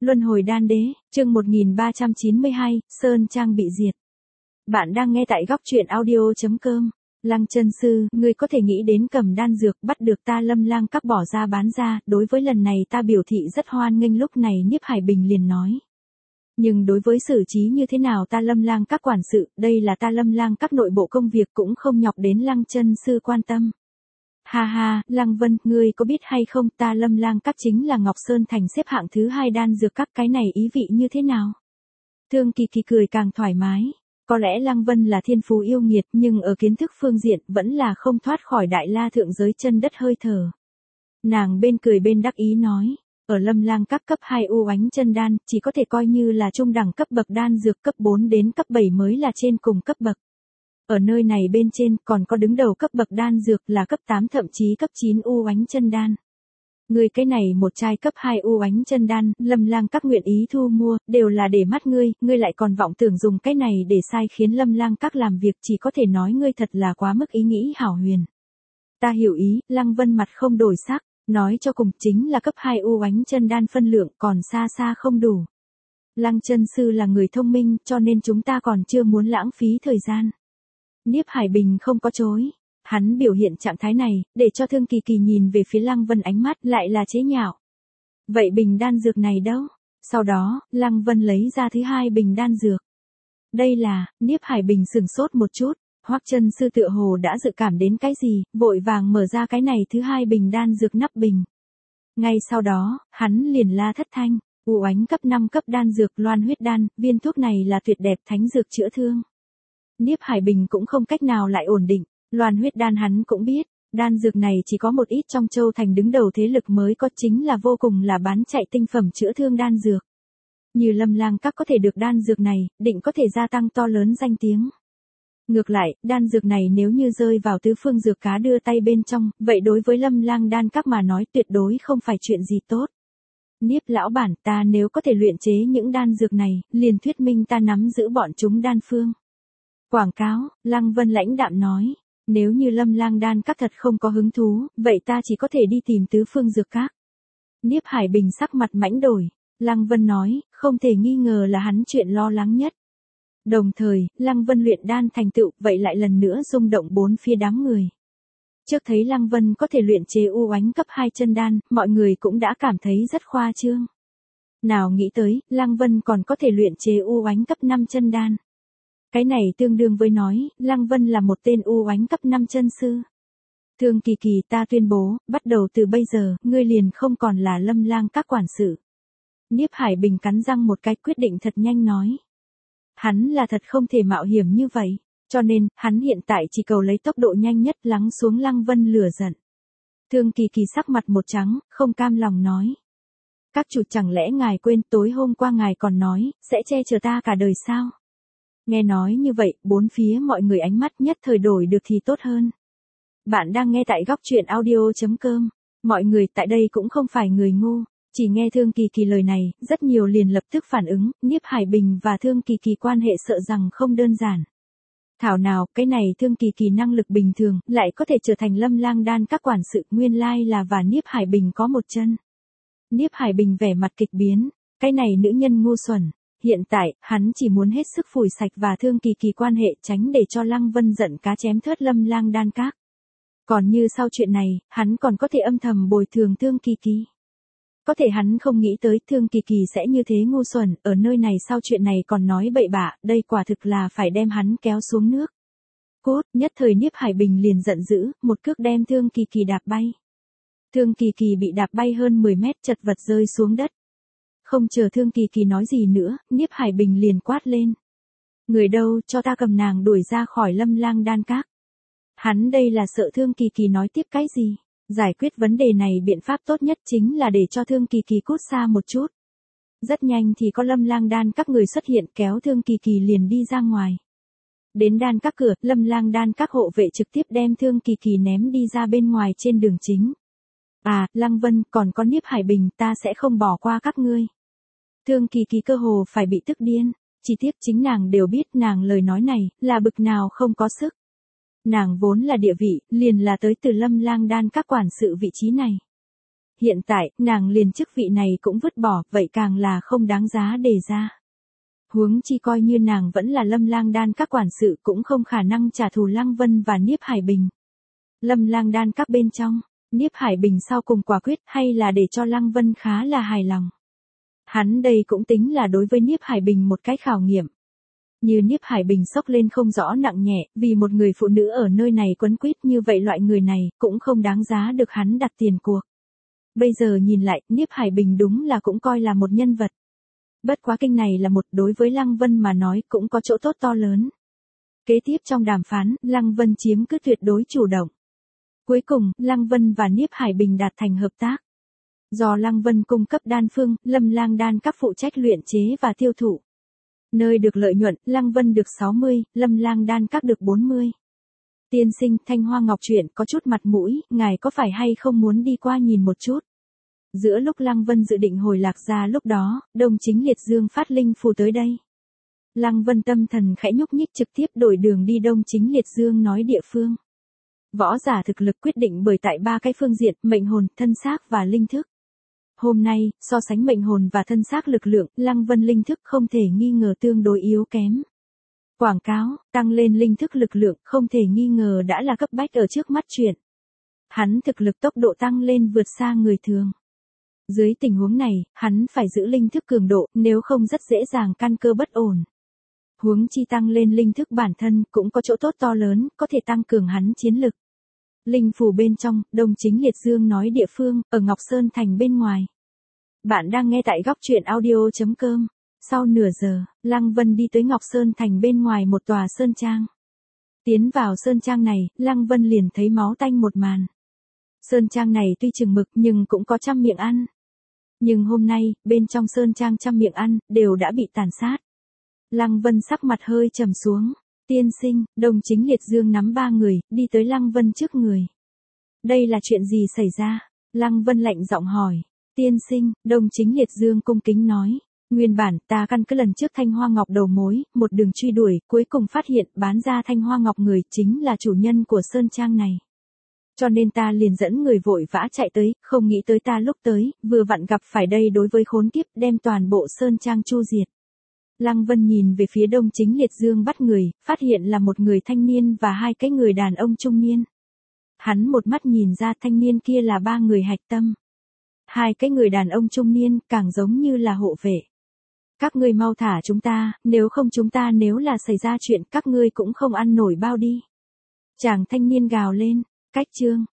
Luân hồi đan đế, chương 1392, Sơn Trang bị diệt. Bạn đang nghe tại góc truyện audio.com. Lăng chân sư, ngươi có thể nghĩ đến cầm đan dược bắt được ta Lâm Lang Các bỏ ra bán ra, đối với lần này ta biểu thị rất hoan nghênh. Lúc này Niếp Hải Bình liền nói. Nhưng đối với xử trí như thế nào ta Lâm Lang Các quản sự, đây là ta Lâm Lang Các nội bộ công việc cũng không nhọc đến Lăng chân sư quan tâm. Ha ha, Lăng Vân, ngươi có biết hay không, ta Lâm Lang Các chính là Ngọc Sơn Thành xếp hạng thứ 2 đan dược các, cái này ý vị như thế nào? Thương Kỳ Kỳ cười càng thoải mái. Có lẽ Lăng Vân là thiên phú yêu nghiệt, nhưng ở kiến thức phương diện vẫn là không thoát khỏi đại la thượng giới chân đất hơi thở. Nàng bên cười bên đắc ý nói, ở Lâm Lang Các cấp 2 u oánh chân đan, chỉ có thể coi như là trung đẳng cấp bậc đan dược, cấp 4 đến cấp 7 mới là trên cùng cấp bậc. Ở nơi này bên trên còn có đứng đầu cấp bậc đan dược là cấp 8 thậm chí cấp 9 u oánh chân đan. Ngươi cái này một chai cấp 2 u oánh chân đan, Lâm Lang Các nguyện ý thu mua, đều là để mắt ngươi lại còn vọng tưởng dùng cái này để sai khiến Lâm Lang Các làm việc, chỉ có thể nói ngươi thật là quá mức ý nghĩ hảo huyền. Ta hiểu ý, Lăng Vân mặt không đổi sắc, nói cho cùng chính là cấp 2 u oánh chân đan phân lượng còn xa xa không đủ. Lăng chân sư là người thông minh, cho nên chúng ta còn chưa muốn lãng phí thời gian. Niếp Hải Bình không có chối. Hắn biểu hiện trạng thái này, để cho Thương Kỳ Kỳ nhìn về phía Lăng Vân ánh mắt lại là chế nhạo. Vậy bình đan dược này đâu? Sau đó, Lăng Vân lấy ra thứ 2 bình đan dược. Đây là, Niếp Hải Bình sừng sốt một chút, Hoắc chân sư tựa hồ đã dự cảm đến cái gì, vội vàng mở ra cái này thứ 2 bình đan dược nắp bình. Ngay sau đó, hắn liền la thất thanh, u oánh cấp 5 cấp đan dược loan huyết đan, viên thuốc này là tuyệt đẹp thánh dược chữa thương. Niếp Hải Bình cũng không cách nào lại ổn định. Loan huyết đan hắn cũng biết, đan dược này chỉ có một ít trong châu thành đứng đầu thế lực mới có, chính là vô cùng là bán chạy tinh phẩm chữa thương đan dược. Như Lâm Lang Các có thể được đan dược này, định có thể gia tăng to lớn danh tiếng. Ngược lại, đan dược này nếu như rơi vào tứ phương dược cá đưa tay bên trong, vậy đối với Lâm Lang đan các mà nói tuyệt đối không phải chuyện gì tốt. Niếp lão bản, ta nếu có thể luyện chế những đan dược này, liền thuyết minh ta nắm giữ bọn chúng đan phương. Quảng cáo, Lăng Vân lãnh đạm nói. Nếu như Lâm Lang đan các thật không có hứng thú, vậy ta chỉ có thể đi tìm tứ phương dược các. Niếp Hải Bình sắc mặt mãnh đổi. Lăng Vân nói, không thể nghi ngờ là hắn chuyện lo lắng nhất. Đồng thời, Lăng Vân luyện đan thành tựu, vậy lại lần nữa rung động bốn phía đám người. Trước thấy Lăng Vân có thể luyện chế u oánh cấp 2 chân đan, mọi người cũng đã cảm thấy rất khoa trương. Nào nghĩ tới, Lăng Vân còn có thể luyện chế u oánh cấp 5 chân đan. Cái này tương đương với nói, Lăng Vân là một tên u oánh cấp 5 chân sư. Thương Kỳ Kỳ, ta tuyên bố, bắt đầu từ bây giờ, ngươi liền không còn là Lâm Lang Các quản sự. Niếp Hải Bình cắn răng một cái, quyết định thật nhanh nói. Hắn là thật không thể mạo hiểm như vậy, cho nên, hắn hiện tại chỉ cầu lấy tốc độ nhanh nhất lắng xuống Lăng Vân lửa giận. Thương Kỳ Kỳ sắc mặt một trắng, không cam lòng nói. Các chủ, chẳng lẽ ngài quên tối hôm qua ngài còn nói, sẽ che chở ta cả đời sao? Nghe nói như vậy, bốn phía mọi người ánh mắt nhất thời đổi được thì tốt hơn. Bạn đang nghe tại góc truyện audio.com. Mọi người tại đây cũng không phải người ngu, chỉ nghe Thương Kỳ Kỳ lời này, rất nhiều liền lập tức phản ứng, Niếp Hải Bình và Thương Kỳ Kỳ quan hệ sợ rằng không đơn giản. Thảo nào, cái này Thương Kỳ Kỳ năng lực bình thường, lại có thể trở thành Lâm Lang đan các quản sự, nguyên lai là và Niếp Hải Bình có một chân. Niếp Hải Bình vẻ mặt kịch biến, cái này nữ nhân ngu xuẩn. Hiện tại, hắn chỉ muốn hết sức phủi sạch và Thương Kỳ Kỳ quan hệ, tránh để cho Lăng Vân giận cá chém thớt Lâm Lang đan các. Còn như sau chuyện này, hắn còn có thể âm thầm bồi thường Thương Kỳ Kỳ. Có thể hắn không nghĩ tới Thương Kỳ Kỳ sẽ như thế ngu xuẩn, ở nơi này sau chuyện này còn nói bậy bạ, đây quả thực là phải đem hắn kéo xuống nước. Cốt, nhất thời Niếp Hải Bình liền giận dữ, một cước đem Thương Kỳ Kỳ đạp bay. Thương Kỳ Kỳ bị đạp bay hơn 10 mét, chật vật rơi xuống đất. Không chờ Thương Kỳ Kỳ nói gì nữa, Niếp Hải Bình liền quát lên. Người đâu, cho ta cầm nàng đuổi ra khỏi Lâm Lang đan các. Hắn đây là sợ Thương Kỳ Kỳ nói tiếp cái gì. Giải quyết vấn đề này biện pháp tốt nhất chính là để cho Thương Kỳ Kỳ cút xa một chút. Rất nhanh thì có Lâm Lang đan các người xuất hiện, kéo Thương Kỳ Kỳ liền đi ra ngoài. Đến đan các cửa, Lâm Lang đan các hộ vệ trực tiếp đem Thương Kỳ Kỳ ném đi ra bên ngoài trên đường chính. À, Lăng Vân, còn có Niếp Hải Bình, ta sẽ không bỏ qua các ngươi. Thương Kỳ Kỳ cơ hồ phải bị tức điên, chi tiết chính nàng đều biết nàng lời nói này, là bực nào không có sức. Nàng vốn là địa vị, liền là tới từ Lâm Lang đan các quản sự vị trí này. hiện tại, nàng liền chức vị này cũng vứt bỏ, vậy càng là không đáng giá đề ra. Huống chi coi như nàng vẫn là Lâm Lang Đan các quản sự cũng không khả năng trả thù Lăng Vân và Niếp Hải Bình. Lâm Lang Đan các bên trong, Niếp Hải Bình sau cùng quả quyết hay là để cho Lăng Vân khá là hài lòng. Hắn đây cũng tính là đối với Niếp Hải Bình một cái khảo nghiệm. Như Niếp Hải Bình sốc lên không rõ nặng nhẹ, vì một người phụ nữ ở nơi này quấn quýt như vậy loại người này cũng không đáng giá được hắn đặt tiền cuộc. Bây giờ nhìn lại, Niếp Hải Bình đúng là cũng coi là một nhân vật. Bất quá kinh này là một đối với Lăng Vân mà nói cũng có chỗ tốt to lớn. Kế tiếp trong đàm phán, Lăng Vân chiếm cứ tuyệt đối chủ động. Cuối cùng, Lăng Vân và Niếp Hải Bình đạt thành hợp tác. Do Lăng Vân cung cấp đan phương, Lâm Lang Đan các phụ trách luyện chế và tiêu thụ. Nơi được lợi nhuận, Lăng Vân được 60, Lâm Lang Đan các được 40. Tiên sinh, Thanh Hoa Ngọc Truyện có chút mặt mũi, ngài có phải hay không muốn đi qua nhìn một chút? Giữa lúc Lăng Vân dự định hồi Lạc Gia lúc đó, Đông Chính Liệt Dương phát linh phù tới đây. Lăng Vân tâm thần khẽ nhúc nhích trực tiếp đổi đường đi Đông Chính Liệt Dương nói địa phương. Võ giả thực lực quyết định bởi tại ba cái phương diện, mệnh hồn, thân xác và linh thức. Hôm nay, so sánh mệnh hồn và thân xác lực lượng, Lăng Vân linh thức không thể nghi ngờ tương đối yếu kém. Quảng cáo, tăng lên linh thức lực lượng không thể nghi ngờ đã là cấp bách ở trước mắt chuyện. Hắn thực lực tốc độ tăng lên vượt xa người thường. Dưới tình huống này, hắn phải giữ linh thức cường độ, nếu không rất dễ dàng căn cơ bất ổn. Huống chi tăng lên linh thức bản thân cũng có chỗ tốt to lớn, có thể tăng cường hắn chiến lực. Linh phù bên trong, Đông Chính Liệt Dương nói địa phương, ở Ngọc Sơn Thành bên ngoài. Bạn đang nghe tại góc truyện audio.com. Sau nửa giờ, Lăng Vân đi tới Ngọc Sơn Thành bên ngoài một tòa sơn trang. Tiến vào sơn trang này, Lăng Vân liền thấy máu tanh một màn. Sơn trang này tuy chừng mực nhưng cũng có trăm miệng ăn. Nhưng hôm nay, bên trong sơn trang trăm miệng ăn, đều đã bị tàn sát. Lăng Vân sắc mặt hơi trầm xuống. Tiên sinh, Đông Chính Liệt Dương nắm ba người, đi tới Lăng Vân trước người. Đây là chuyện gì xảy ra? Lăng Vân lạnh giọng hỏi. Tiên sinh, Đông Chính Liệt Dương cung kính nói. Nguyên bản, ta căn cứ lần trước Thanh Hoa Ngọc đầu mối, một đường truy đuổi, cuối cùng phát hiện bán ra Thanh Hoa Ngọc người chính là chủ nhân của sơn trang này. Cho nên ta liền dẫn người vội vã chạy tới, không nghĩ tới ta lúc tới, vừa vặn gặp phải đây đối với khốn kiếp đem toàn bộ sơn trang chu diệt. Lăng Vân nhìn về phía Đông Chính Liệt Dương bắt người, phát hiện là một người thanh niên và hai cái người đàn ông trung niên. Hắn một mắt nhìn ra thanh niên kia là ba người hạch tâm. Hai cái người đàn ông trung niên càng giống như là hộ vệ. Các ngươi mau thả chúng ta, nếu không chúng ta nếu là xảy ra chuyện các ngươi cũng không ăn nổi bao đi. Chàng thanh niên gào lên, cách chương,